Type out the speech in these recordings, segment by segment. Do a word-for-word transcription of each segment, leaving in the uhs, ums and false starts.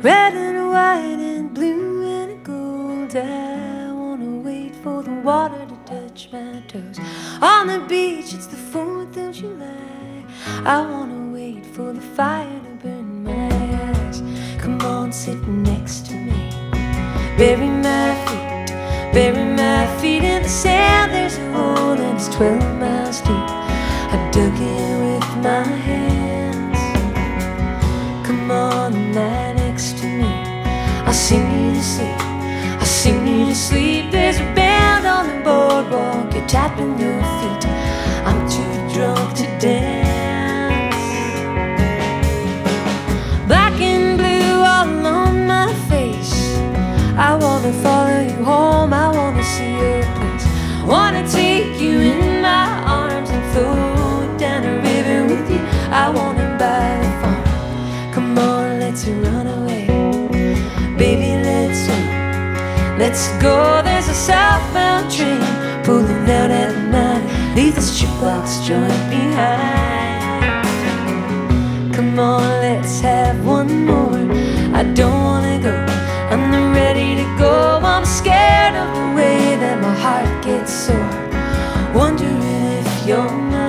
red and white and blue and gold. I wanna wait for the water to touch my toes. On the beach, it's the fourth of July. I wanna wait for the fire to burn my eyes. Come on, sit next to me. Bury my feet, bury my feet in the sand. There's a hole and it's twelve miles deep. I dug it with my hands. Come on, lie next to me. I'll sing you to sleep, I'll sing you to sleep. There's a band on the boardwalk, you're tapping your feet. I'm too drunk to dance. Black and blue all on my face. I wanna follow you home, I wanna see your place. Wanna take you in my arms and float down a river with you. I wanna buy the farm. Come on, let's run away. Baby, let's go, let's go. There's a southbound train pulling out at night. Leave this jukebox joint behind. Come on, let's have one more. I don't wanna go, I'm not ready to go. I'm scared of the way that my heart gets sore, wondering if you're mine.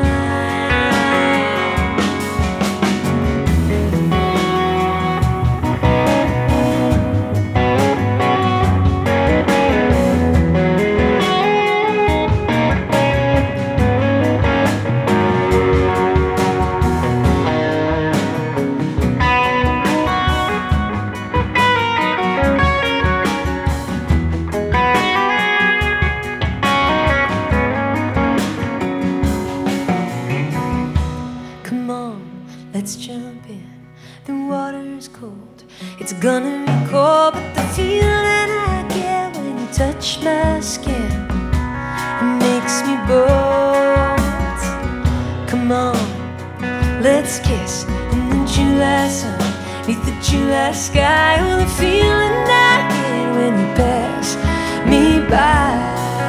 Let's jump in, the water's cold. It's gonna be cold, but the feeling I get when you touch my skin, it makes me bold. Come on, let's kiss in the July sun, beneath the July sky. Oh, the feeling I get when you pass me by.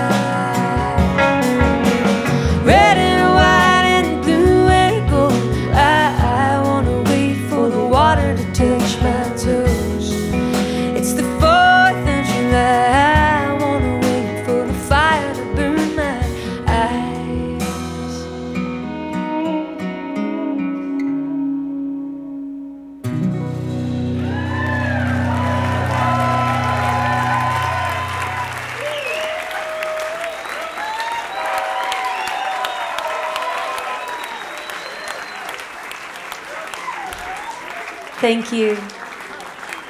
Touch my toes. It's the fourth of July. I wanna wait for the fire to burn my eyes. Thank you.